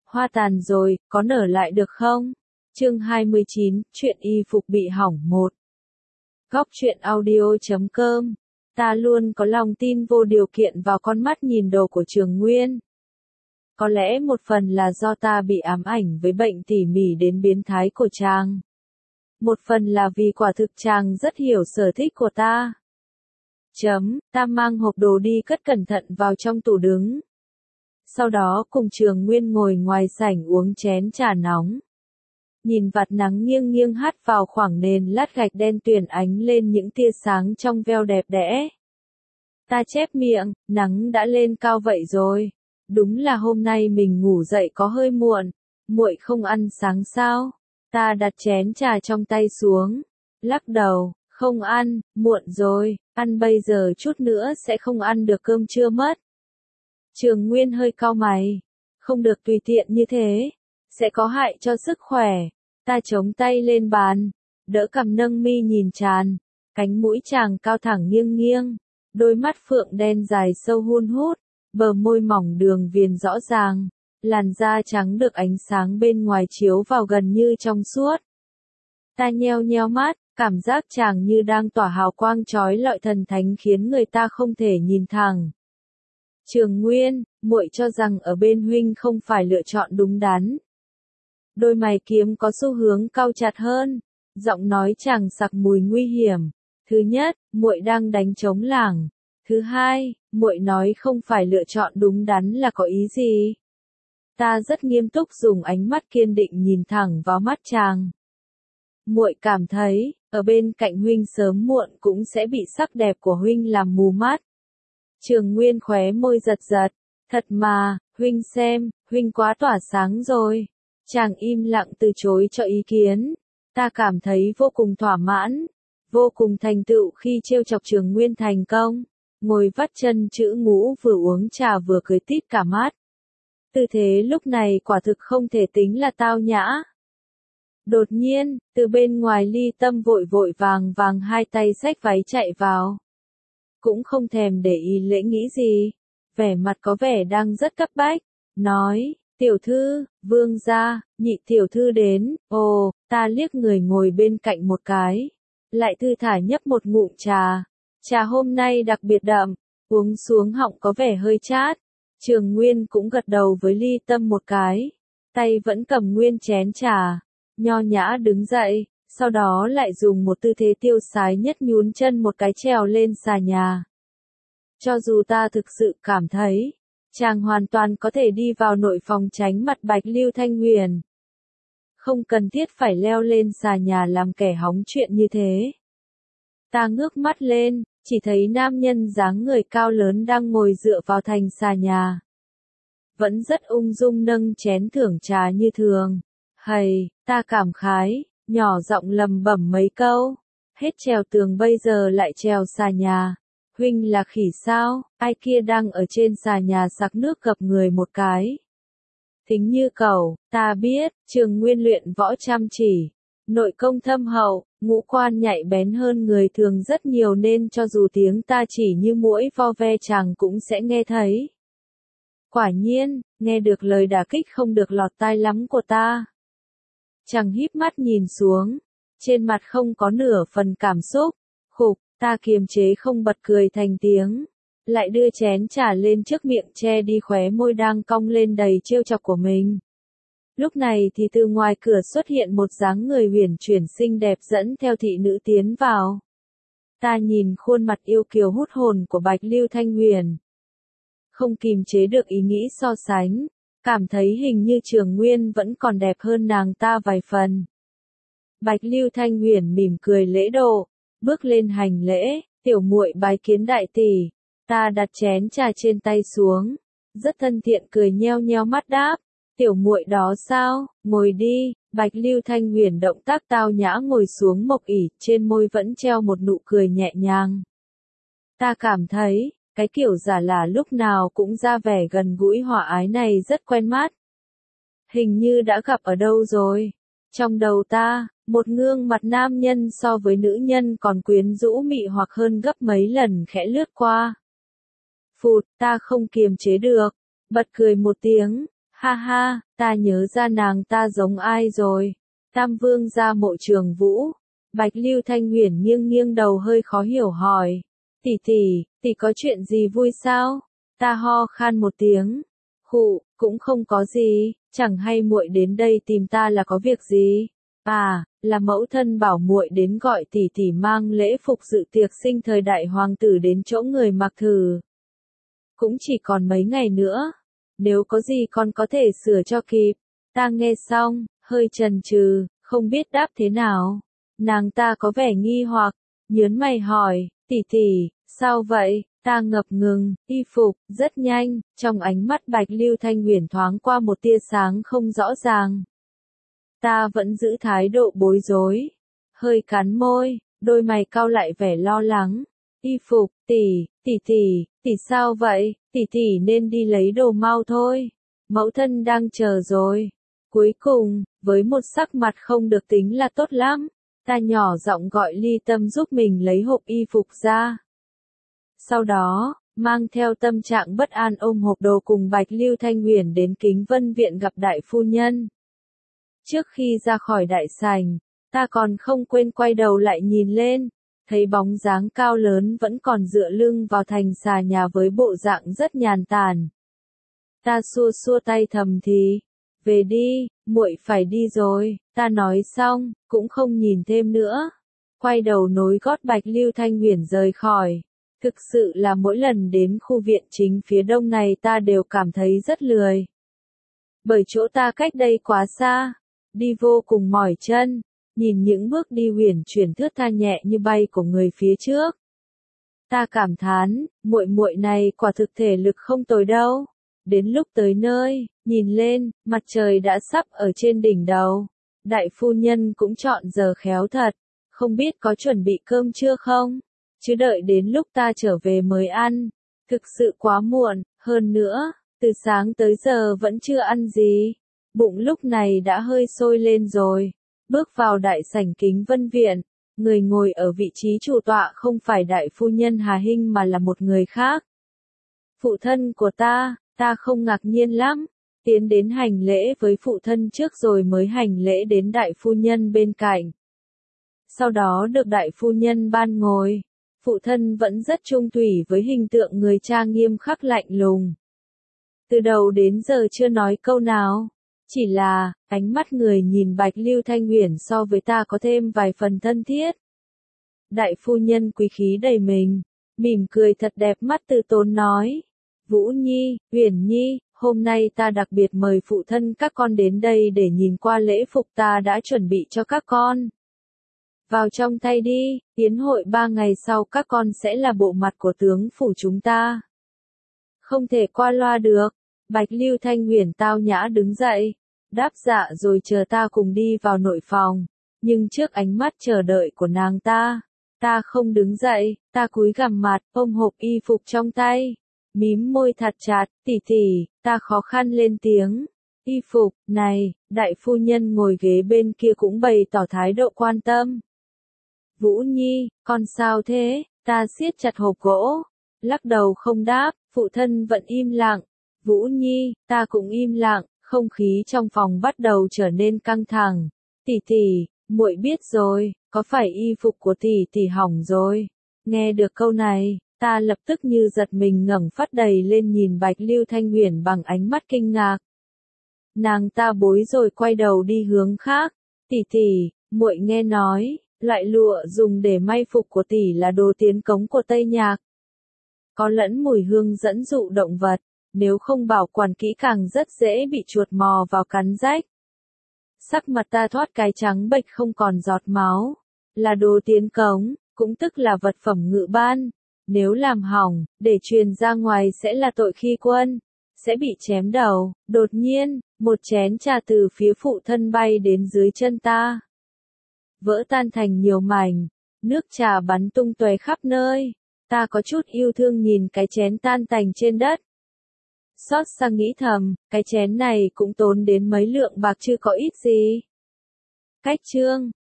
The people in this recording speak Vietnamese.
Hoa tàn rồi, có nở lại được không? Chương 29, chuyện y phục bị hỏng 1. Góc truyện audio.com. Ta luôn có lòng tin vô điều kiện vào con mắt nhìn đồ của Trường Nguyên. Có lẽ một phần là do ta bị ám ảnh với bệnh tỉ mỉ đến biến thái của chàng. Một phần là vì quả thực chàng rất hiểu sở thích của ta. Ta mang hộp đồ đi cất cẩn thận vào trong tủ đứng. Sau đó cùng Trường Nguyên ngồi ngoài sảnh uống chén trà nóng. Nhìn vạt nắng nghiêng nghiêng hắt vào khoảng nền lát gạch đen tuyền ánh lên những tia sáng trong veo đẹp đẽ. Ta chép miệng, nắng đã lên cao vậy rồi. Đúng là hôm nay mình ngủ dậy có hơi muộn. Muội không ăn sáng sao? Ta đặt chén trà trong tay xuống. Lắc đầu, không ăn, muộn rồi, ăn bây giờ chút nữa sẽ không ăn được cơm trưa mất. Trường Nguyên hơi cau mày. Không được tùy tiện như thế. Sẽ có hại cho sức khỏe. Ta chống tay lên bàn. Đỡ cằm nâng mi nhìn tràn. Cánh mũi chàng cao thẳng nghiêng nghiêng. Đôi mắt phượng đen dài sâu hun hút. Bờ môi mỏng đường viền rõ ràng. Làn da trắng được ánh sáng bên ngoài chiếu vào gần như trong suốt. Ta nheo nheo mắt. Cảm giác chàng như đang tỏa hào quang chói lọi thần thánh khiến người ta không thể nhìn thẳng. Trường Nguyên, muội cho rằng ở bên huynh không phải lựa chọn đúng đắn. Đôi mày kiếm có xu hướng cau chặt hơn, giọng nói chàng sặc mùi nguy hiểm. Thứ nhất, muội đang đánh trống lảng. Thứ hai, muội nói không phải lựa chọn đúng đắn là có ý gì? Ta rất nghiêm túc dùng ánh mắt kiên định nhìn thẳng vào mắt chàng. Muội cảm thấy, ở bên cạnh huynh sớm muộn cũng sẽ bị sắc đẹp của huynh làm mù mắt. Trường Nguyên khóe môi giật giật. Thật mà, huynh xem, huynh quá tỏa sáng rồi. Chàng im lặng từ chối cho ý kiến. Ta cảm thấy vô cùng thỏa mãn, vô cùng thành tựu khi trêu chọc Trường Nguyên thành công. Ngồi vắt chân chữ ngũ vừa uống trà vừa cười tít cả mắt. Tư thế lúc này quả thực không thể tính là tao nhã. Đột nhiên, từ bên ngoài Ly Tâm vội vội vàng vàng hai tay xách váy chạy vào. Cũng không thèm để ý lễ nghĩ gì. Vẻ mặt có vẻ đang rất cấp bách. Nói, tiểu thư, vương gia, nhị tiểu thư đến. Ồ, ta liếc người ngồi bên cạnh một cái. Lại thư thả nhấp một ngụm trà. Trà hôm nay đặc biệt đậm, uống xuống họng có vẻ hơi chát. Trường Nguyên cũng gật đầu với Ly Tâm một cái. Tay vẫn cầm nguyên chén trà. Nho nhã đứng dậy, sau đó lại dùng một tư thế tiêu sái nhất nhún chân một cái trèo lên xà nhà. Cho dù ta thực sự cảm thấy, chàng hoàn toàn có thể đi vào nội phòng tránh mặt Bạch Lưu Thanh Huyền. Không cần thiết phải leo lên xà nhà làm kẻ hóng chuyện như thế. Ta ngước mắt lên, chỉ thấy nam nhân dáng người cao lớn đang ngồi dựa vào thành xà nhà. Vẫn rất ung dung nâng chén thưởng trà như thường. Hầy, ta cảm khái, nhỏ giọng lầm bẩm mấy câu. Hết trèo tường bây giờ lại trèo xà nhà. Huynh là khỉ sao, ai kia đang ở trên xà nhà sặc nước gập người một cái. Thính như cẩu, ta biết, Trường Nguyên luyện võ chăm chỉ. Nội công thâm hậu, ngũ quan nhạy bén hơn người thường rất nhiều nên cho dù tiếng ta chỉ như muỗi vo ve chàng cũng sẽ nghe thấy. Quả nhiên, nghe được lời đả kích không được lọt tai lắm của ta. Chàng híp mắt nhìn xuống, trên mặt không có nửa phần cảm xúc. Khục, ta kiềm chế không bật cười thành tiếng, lại đưa chén trà lên trước miệng che đi khóe môi đang cong lên đầy trêu chọc của mình. Lúc này thì từ ngoài cửa xuất hiện một dáng người huyền chuyển xinh đẹp dẫn theo thị nữ tiến vào. Ta nhìn khuôn mặt yêu kiều hút hồn của Bạch Lưu Thanh Huyền. Không kìm chế được ý nghĩ so sánh, cảm thấy hình như Trường Nguyên vẫn còn đẹp hơn nàng ta vài phần. Bạch Lưu Thanh Huyền mỉm cười lễ độ, bước lên hành lễ, tiểu muội bái kiến đại tỷ. Ta đặt chén trà trên tay xuống, rất thân thiện cười nheo nheo mắt đáp, tiểu muội đó sao, ngồi đi. Bạch Lưu Thanh Huyền động tác tao nhã ngồi xuống mộc ỷ, trên môi vẫn treo một nụ cười nhẹ nhàng. Ta cảm thấy, cái kiểu giả lả lúc nào cũng ra vẻ gần gũi hòa ái này rất quen mắt. Hình như đã gặp ở đâu rồi. Trong đầu ta, một gương mặt nam nhân so với nữ nhân còn quyến rũ mị hoặc hơn gấp mấy lần khẽ lướt qua. Phụt, ta không kiềm chế được, bật cười một tiếng. Ha ha, ta nhớ ra nàng ta giống ai rồi. Tam Vương gia Mộ Trường Vũ. Bạch Lưu Thanh Uyển nghiêng nghiêng đầu hơi khó hiểu hỏi. Tỷ tỷ có chuyện gì vui sao? Ta ho khan một tiếng. Khụ, cũng không có gì, chẳng hay muội đến đây tìm ta là có việc gì? À, là mẫu thân bảo muội đến gọi tỷ tỷ mang lễ phục dự tiệc sinh thời đại hoàng tử đến chỗ người mặc thử. Cũng chỉ còn mấy ngày nữa. Nếu có gì con có thể sửa cho kịp. Ta nghe xong, hơi chần chừ, không biết đáp thế nào. Nàng ta có vẻ nghi hoặc, nhớn mày hỏi, tỷ, sao vậy? Ta ngập ngừng, y phục, rất nhanh, trong ánh mắt Bạch Lưu Thanh Uyển thoáng qua một tia sáng không rõ ràng. Ta vẫn giữ thái độ bối rối, hơi cắn môi, đôi mày cau lại vẻ lo lắng. Y phục, tỷ sao vậy? Tỷ nên đi lấy đồ mau thôi. Mẫu thân đang chờ rồi. Cuối cùng, với một sắc mặt không được tính là tốt lắm, ta nhỏ giọng gọi Ly Tâm giúp mình lấy hộp y phục ra. Sau đó, mang theo tâm trạng bất an ôm hộp đồ cùng Bạch Lưu Thanh Uyển đến Kính Vân Viện gặp đại phu nhân. Trước khi ra khỏi đại sảnh, ta còn không quên quay đầu lại nhìn lên, thấy bóng dáng cao lớn vẫn còn dựa lưng vào thành xà nhà với bộ dạng rất nhàn tản. Ta xua xua tay thầm thì, về đi, muội phải đi rồi, ta nói xong, cũng không nhìn thêm nữa. Quay đầu nối gót Bạch Lưu Thanh Uyển rời khỏi. Thực sự là mỗi lần đến khu viện chính phía đông này ta đều cảm thấy rất lười. Bởi chỗ ta cách đây quá xa, đi vô cùng mỏi chân, nhìn những bước đi uyển chuyển thướt tha nhẹ như bay của người phía trước. Ta cảm thán, muội này quả thực thể lực không tồi đâu. Đến lúc tới nơi, nhìn lên, mặt trời đã sắp ở trên đỉnh đầu. Đại phu nhân cũng chọn giờ khéo thật, không biết có chuẩn bị cơm chưa không? Chứ đợi đến lúc ta trở về mới ăn. Thực sự quá muộn, hơn nữa, từ sáng tới giờ vẫn chưa ăn gì. Bụng lúc này đã hơi sôi lên rồi. Bước vào đại sảnh Kính Vân Viện, người ngồi ở vị trí chủ tọa không phải đại phu nhân Hà Hinh mà là một người khác. Phụ thân của ta không ngạc nhiên lắm, tiến đến hành lễ với phụ thân trước rồi mới hành lễ đến đại phu nhân bên cạnh. Sau đó được đại phu nhân ban ngồi, phụ thân vẫn rất trung thủy với hình tượng người cha nghiêm khắc lạnh lùng. Từ đầu đến giờ chưa nói câu nào, chỉ là, ánh mắt người nhìn Bạch Lưu Thanh Uyển so với ta có thêm vài phần thân thiết. Đại phu nhân quý khí đầy mình, mỉm cười thật đẹp mắt từ tốn nói. Vũ Nhi, Uyển Nhi, hôm nay ta đặc biệt mời phụ thân các con đến đây để nhìn qua lễ phục ta đã chuẩn bị cho các con. Vào trong thay đi, yến hội 3 ngày sau các con sẽ là bộ mặt của tướng phủ chúng ta. Không thể qua loa được. Bạch Lưu Thanh Uyển tao nhã đứng dậy, đáp dạ rồi chờ ta cùng đi vào nội phòng. Nhưng trước ánh mắt chờ đợi của nàng ta không đứng dậy, ta cúi gằm mặt, ôm hộp y phục trong tay. Mím môi thật chặt, tỷ, ta khó khăn lên tiếng. Y phục, này, đại phu nhân ngồi ghế bên kia cũng bày tỏ thái độ quan tâm. Vũ Nhi, con sao thế? Ta siết chặt hộp gỗ, lắc đầu không đáp, phụ thân vẫn im lặng. Vũ Nhi, ta cũng im lặng, không khí trong phòng bắt đầu trở nên căng thẳng. Tỷ, muội biết rồi, có phải y phục của tỷ hỏng rồi? Nghe được câu này, ta lập tức như giật mình ngẩng phát đầy lên nhìn Bạch Lưu Thanh Uyển bằng ánh mắt kinh ngạc. Nàng ta bối rồi quay đầu đi hướng khác. Tỷ, muội nghe nói, loại lụa dùng để may phục của tỷ là đồ tiến cống của Tây Nhạc. Có lẫn mùi hương dẫn dụ động vật, nếu không bảo quản kỹ càng rất dễ bị chuột mò vào cắn rách. Sắc mặt ta thoát cái trắng bệch không còn giọt máu. Là đồ tiến cống, cũng tức là vật phẩm ngự ban. Nếu làm hỏng, để truyền ra ngoài sẽ là tội khi quân, sẽ bị chém đầu. Đột nhiên, một chén trà từ phía phụ thân bay đến dưới chân ta. Vỡ tan thành nhiều mảnh, nước trà bắn tung tóe khắp nơi. Ta có chút yêu thương nhìn cái chén tan tành trên đất. Xót xa nghĩ thầm, cái chén này cũng tốn đến mấy lượng bạc chứ có ít gì. Cách chương